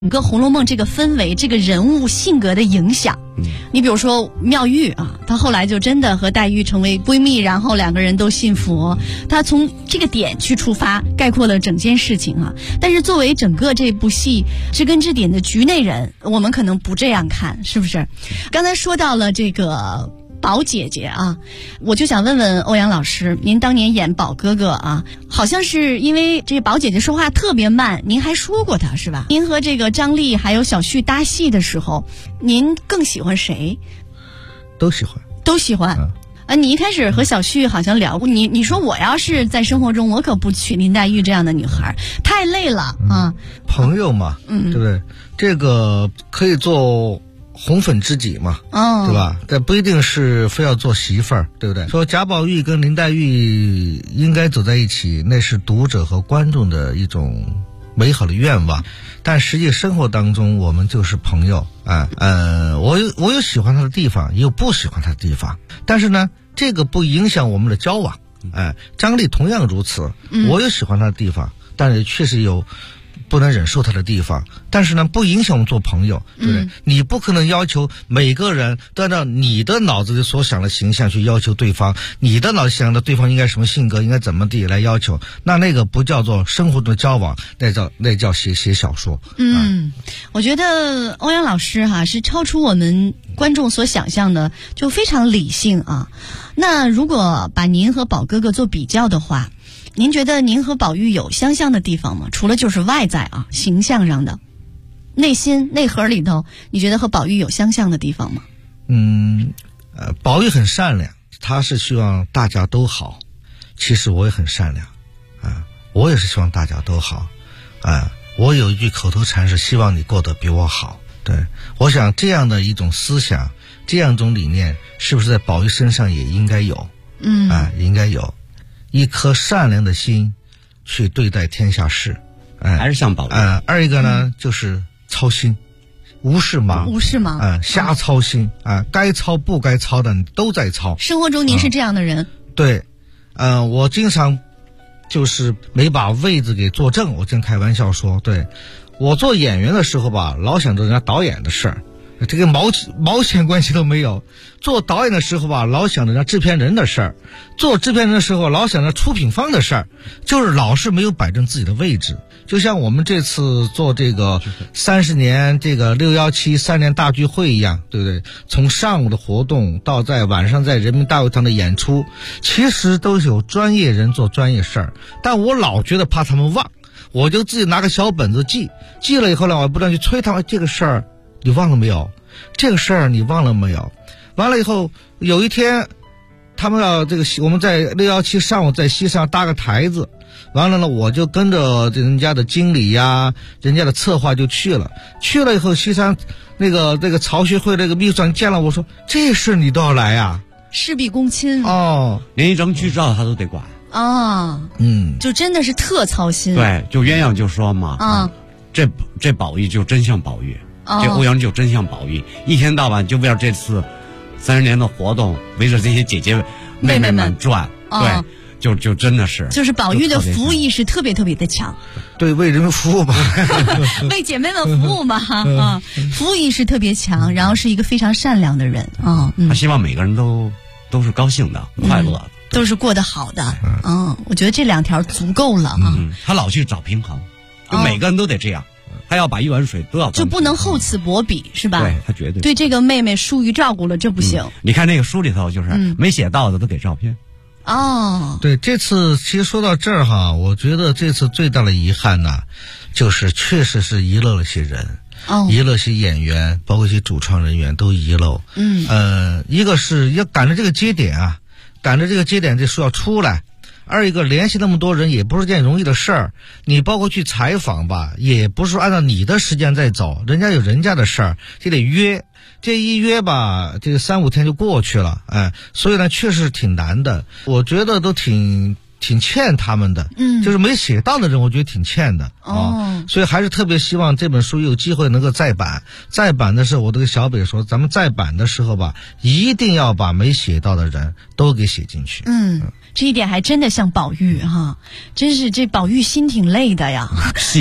整个《红楼梦》这个氛围、这个人物性格的影响。你比如说妙玉啊，她后来就真的和黛玉成为闺蜜，然后两个人都信佛。她从这个点去出发，概括了整件事情啊。但是作为整个这部戏知根知底的局内人，我们可能不这样看，是不是？刚才说到了这个宝姐姐啊，我就想问问欧阳老师，您当年演宝哥哥啊，好像是因为这宝姐姐说话特别慢，您还说过她是吧？您和这个张丽还有小旭搭戏的时候，您更喜欢谁？ 都喜欢， 都喜欢。你一开始和小旭好像聊过，你说我要是在生活中，我可不娶林黛玉这样的女孩，太累了啊。 朋友嘛，对不对？这个可以做红粉知己嘛，对吧？但不一定是非要做媳妇儿，对不对？说贾宝玉跟林黛玉应该走在一起，那是读者和观众的一种美好的愿望，但实际生活当中我们就是朋友啊。我有喜欢他的地方，也有不喜欢他的地方，但是呢，这个不影响我们的交往。张丽同样如此，我有喜欢他的地方，但是确实有不能忍受他的地方，但是呢，不影响我们做朋友，对不对？你不可能要求每个人都按照你的脑子里所想的形象去要求对方，你的脑子想的对方应该什么性格，应该怎么地来要求，那个不叫做生活中的交往，那叫写小说。 我觉得欧阳老师是超出我们观众所想象的，就非常理性啊。那如果把您和宝哥哥做比较的话，您觉得您和宝玉有相像的地方吗？除了就是外在形象上的，内心内核里头，你觉得和宝玉有相像的地方吗？ 宝玉很善良，他是希望大家都好。其实我也很善良我也是希望大家都好我有一句口头禅是希望你过得比我好。对，我想这样的一种思想，这样一种理念，是不是在宝玉身上也应该有？应该有一颗善良的心去对待天下事， 还是像宝玉。 二一个呢，就是操心，无事忙，瞎操心该操不该操的你都在操。 生活中您是这样的人？ 对，我经常就是没把位子给坐正。我真开玩笑说，对，我做演员的时候吧，老想着人家导演的事儿，这个毛钱关系都没有。做导演的时候吧，老想着人家制片人的事儿；做制片人的时候，老想着出品方的事儿，就是老是没有摆正自己的位置。就像我们这次做这个30年这个617 3年大聚会一样，对不对？从上午的活动到在晚上在人民大会堂的演出，其实都是有专业人做专业事儿，但我老觉得怕他们忘，我就自己拿个小本子记了以后呢，我不断去催他们，这个事儿你忘了没有？这个事儿你忘了没有？完了以后，有一天他们要我们在617上午在西上搭个台子，完了呢，我就跟着人家的经理呀，人家的策划就去了以后，西山那个曹学会那个秘书长见了我说，这事你都要来呀？ 事必躬亲连一张剧照他都得管就真的是特操心。 对，就鸳鸯就说嘛这宝玉就真像宝玉，这欧阳就真像宝玉，一天到晚就为了这次30年的活动，围着这些姐姐妹妹们转。对，就真的是， 就是宝玉的服务意识特别特别的强。 对，为人民服务嘛， 为姐妹们服务嘛服务意识特别强，然后是一个非常善良的人他希望每个人都是高兴的、快乐的， 都是过得好的。我觉得这2条足够了他老去找平衡，就每个人都得这样。他要把一碗水都要就不能厚此薄彼，是吧？ 对，他绝对对这个妹妹疏于照顾了，这不行。 你看那个书里头，就是没写到的都给照片。 对，这次其实说到这儿我觉得这次最大的遗憾呢，就是确实是遗漏了些人，遗漏些演员，包括一些主创人员都遗漏。一个是要赶着这个节点这书要出来。二一个联系那么多人也不是件容易的事儿，你包括去采访吧，也不是按照你的时间在走，人家有人家的事儿，这得约，这一约吧，这个3-5天就过去了，所以呢，确实挺难的，我觉得都挺欠他们的，就是没写到的人，我觉得挺欠的所以还是特别希望这本书有机会能够再版的时候，我都跟小北说，咱们再版的时候吧，一定要把没写到的人都给写进去。这一点还真的像宝玉真是这宝玉心挺累的呀。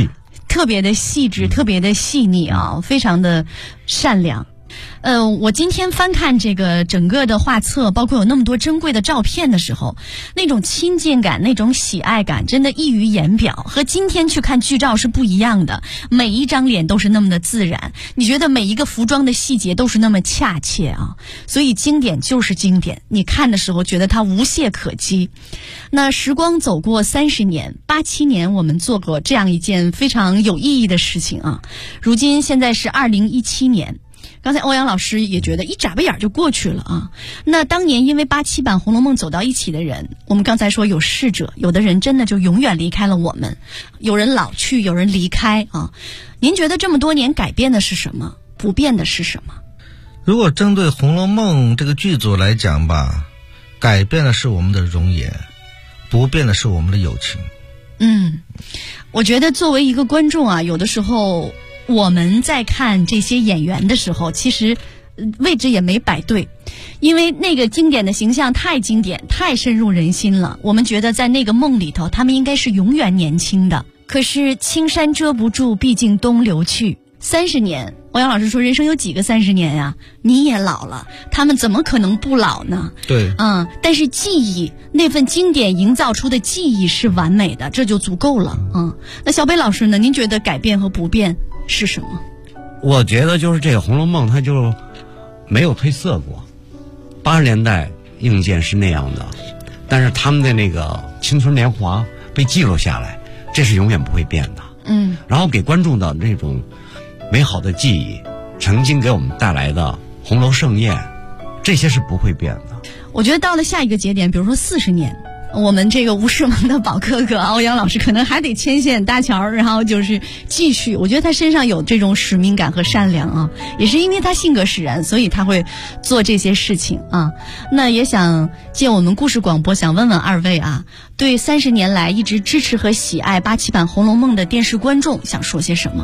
特别的细致，特别的细腻啊，非常的善良。我今天翻看这个整个的画册，包括有那么多珍贵的照片的时候，那种亲近感，那种喜爱感，真的溢于言表，和今天去看剧照是不一样的。每一张脸都是那么的自然，你觉得每一个服装的细节都是那么恰切啊，所以经典就是经典，你看的时候觉得它无懈可击。那时光走过30年，87年我们做过这样一件非常有意义的事情啊，如今现在是2017年。刚才欧阳老师也觉得一眨巴眼就过去了啊。那当年因为87版《红楼梦》走到一起的人，我们刚才说有逝者，有的人真的就永远离开了我们，有人老去，有人离开啊。您觉得这么多年改变的是什么？不变的是什么？ 如果针对《红楼梦》这个剧组来讲吧，改变的是我们的容颜，不变的是我们的友情。 我觉得作为一个观众啊，有的时候我们在看这些演员的时候，其实位置也没摆对，因为那个经典的形象太经典，太深入人心了。我们觉得在那个梦里头，他们应该是永远年轻的。可是青山遮不住，毕竟东流去。30年，欧阳老师说人生有几个30年呀？你也老了，他们怎么可能不老呢？ 对， 但是记忆，那份经典营造出的记忆是完美的，这就足够了。那小北老师呢？您觉得改变和不变是什么？ 我觉得就是这个《红楼梦》它就没有褪色过。80年代硬件是那样的，但是他们的那个青春年华被记录下来，这是永远不会变的。然后给观众的那种美好的记忆，曾经给我们带来的红楼盛宴，这些是不会变的。 我觉得到了下一个节点，比如说40年，我们这个吴世蒙的宝哥哥欧阳老师可能还得牵线搭桥，然后就是继续。我觉得他身上有这种使命感和善良啊，也是因为他性格使然，所以他会做这些事情啊。那也想借我们故事广播，想问问二位啊，对30年来一直支持和喜爱87版《红楼梦》的电视观众想说些什么？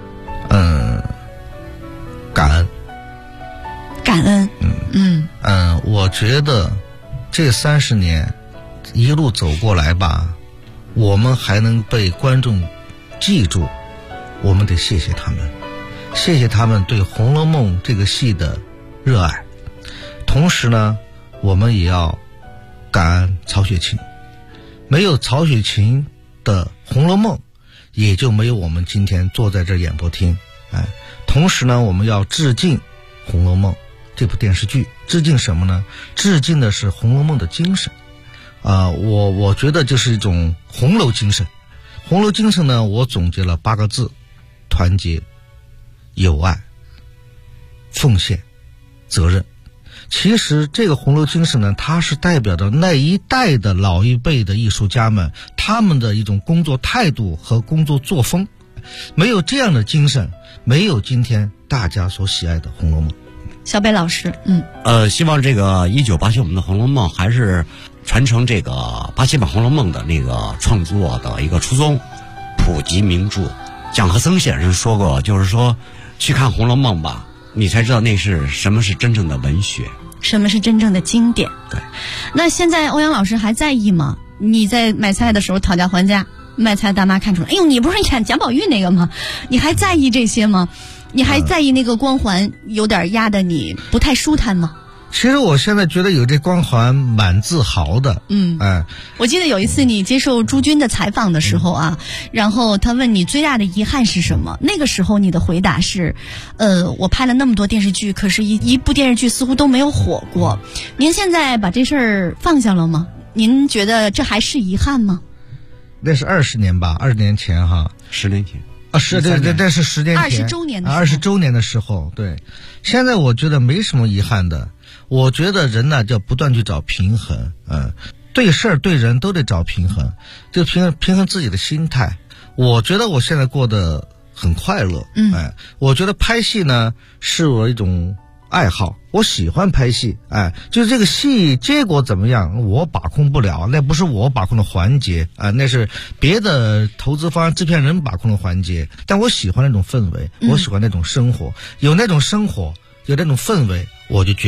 感恩。 我觉得这30年一路走过来吧，我们还能被观众记住，我们得谢谢他们，谢谢他们对《红楼梦》这个戏的热爱。同时呢，我们也要感恩曹雪芹，没有曹雪芹的《红楼梦》，也就没有我们今天坐在这演播厅。同时呢，我们要致敬《红楼梦》这部电视剧。致敬什么呢？致敬的是《红楼梦》的精神。我觉得就是一种红楼精神。红楼精神呢，我总结了8个字：团结、友爱、奉献、责任。其实这个红楼精神呢，它是代表着那一代的老一辈的艺术家们，他们的一种工作态度和工作作风。没有这样的精神，没有今天大家所喜爱的《红楼梦》。 小北老师， 希望这个1987我们的《红楼梦》还是传承这个87版《红楼梦》的那个创作的一个初衷，普及名著。蒋和森先生说过，就是说去看《红楼梦》吧，你才知道那是什么是真正的文学， 什么是真正的经典。 对。 那现在欧阳老师还在意吗？你在买菜的时候讨价还价，卖菜大妈看出来，哎呦，你不是演贾宝玉那个吗？你还在意这些吗？你还在意那个光环有点压得你不太舒坦吗？ 其实我现在觉得有这光环蛮自豪的。 我记得有一次你接受朱军的采访的时候啊，然后他问你最大的遗憾是什么，那个时候你的回答是我拍了那么多电视剧，可是一部电视剧似乎都没有火过。您现在把这事儿放下了吗？您觉得这还是遗憾吗？ 那是20年吧，20年前哈 ，10年前是对，但是10年前 20周年的 20周年的时候，对。现在我觉得没什么遗憾的。我觉得人呢，就不断去找平衡，对事儿对人都得找平衡，就平衡自己的心态。我觉得我现在过得很快乐，我觉得拍戏呢是我一种爱好，我喜欢拍戏，就是这个戏结果怎么样我把控不了，那不是我把控的环节，那是别的投资方制片人把控的环节。但我喜欢那种氛围，我喜欢那种生活，有那种生活有那种氛围，我就觉得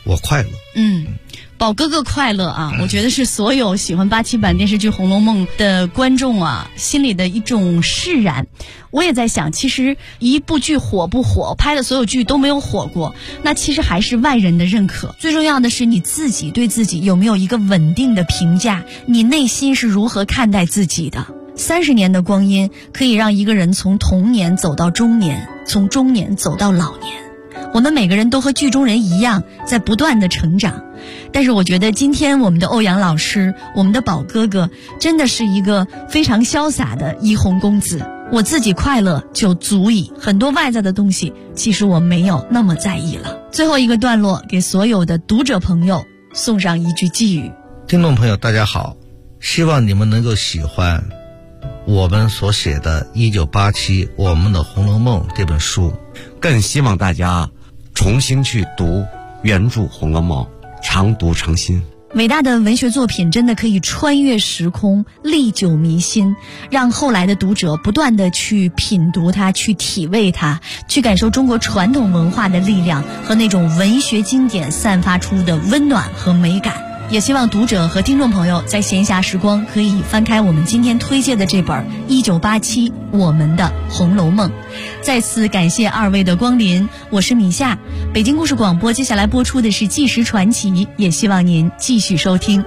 我快乐。 宝哥哥快乐啊！我觉得是所有喜欢87版电视剧《红楼梦》的观众啊心里的一种释然。我也在想，其实一部剧火不火，拍的所有剧都没有火过，那其实还是外人的认可。最重要的是你自己对自己有没有一个稳定的评价，你内心是如何看待自己的。30年的光阴可以让一个人从童年走到中年，从中年走到老年。我们每个人都和剧中人一样，在不断的成长。但是我觉得今天我们的欧阳老师，我们的宝哥哥，真的是一个非常潇洒的一红公子。我自己快乐就足矣，很多外在的东西其实我没有那么在意了。最后一个段落，给所有的读者朋友送上一句寄语。 听众朋友大家好，希望你们能够喜欢我们所写的1987我们的红楼梦这本书， 更希望大家重新去读原著《红楼梦》，常读常新。 伟大的文学作品真的可以穿越时空，历久弥新，让后来的读者不断地去品读它，去体味它，去感受中国传统文化的力量和那种文学经典散发出的温暖和美感。也希望读者和听众朋友在闲暇时光可以翻开我们今天推荐的这本1987我们的红楼梦。再次感谢二位的光临，我是米夏，北京故事广播接下来播出的是纪实传奇，也希望您继续收听。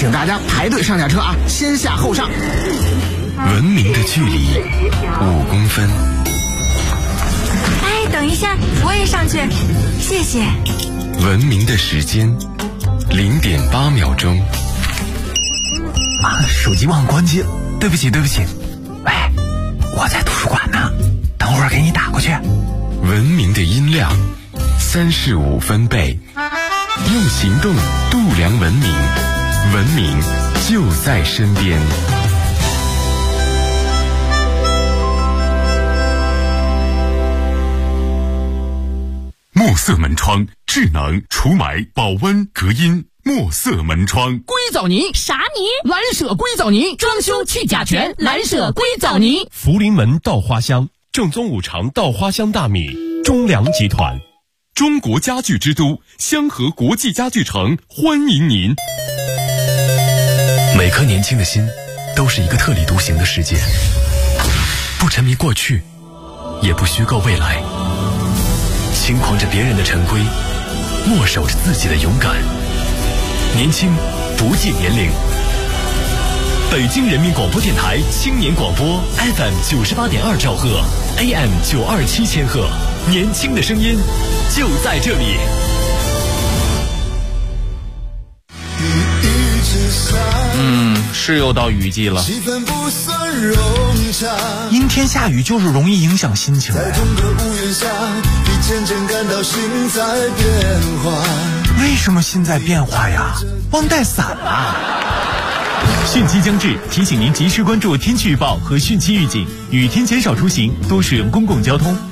请大家排队上下车啊，先下后上。 文明的距离5公分。 哎，等一下，我也上去，谢谢。 文明的时间0.8秒钟。 啊，手机忘关机，对不起。喂，我在图书馆呢，等会儿给你打过去。 文明的音量35分贝，用行动度量文明，文明就在身边。 墨色门窗，智能除霾、保温、隔音。墨色门窗， 硅藻泥啥泥？ 蓝舍硅藻泥，装修去甲醛，蓝舍硅藻泥。 福临门稻花香，正宗5常稻花香大米，中粮集团。 中国家具之都香河国际家具城欢迎您。 每颗年轻的心都是一个特立独行的世界，不沉迷过去，也不虚构未来，轻狂着别人的陈规，握守着自己的勇敢。年轻不计年龄。北京人民广播电台青年广播 FM 98.2兆赫 AM 927千赫，年轻的声音就在这里。 是又到雨季了， 阴天下雨就是容易影响心情。为什么心在变化呀？忘带伞了。 汛期将至，提醒您及时关注天气预报和汛期预警，雨天减少出行，多使用公共交通。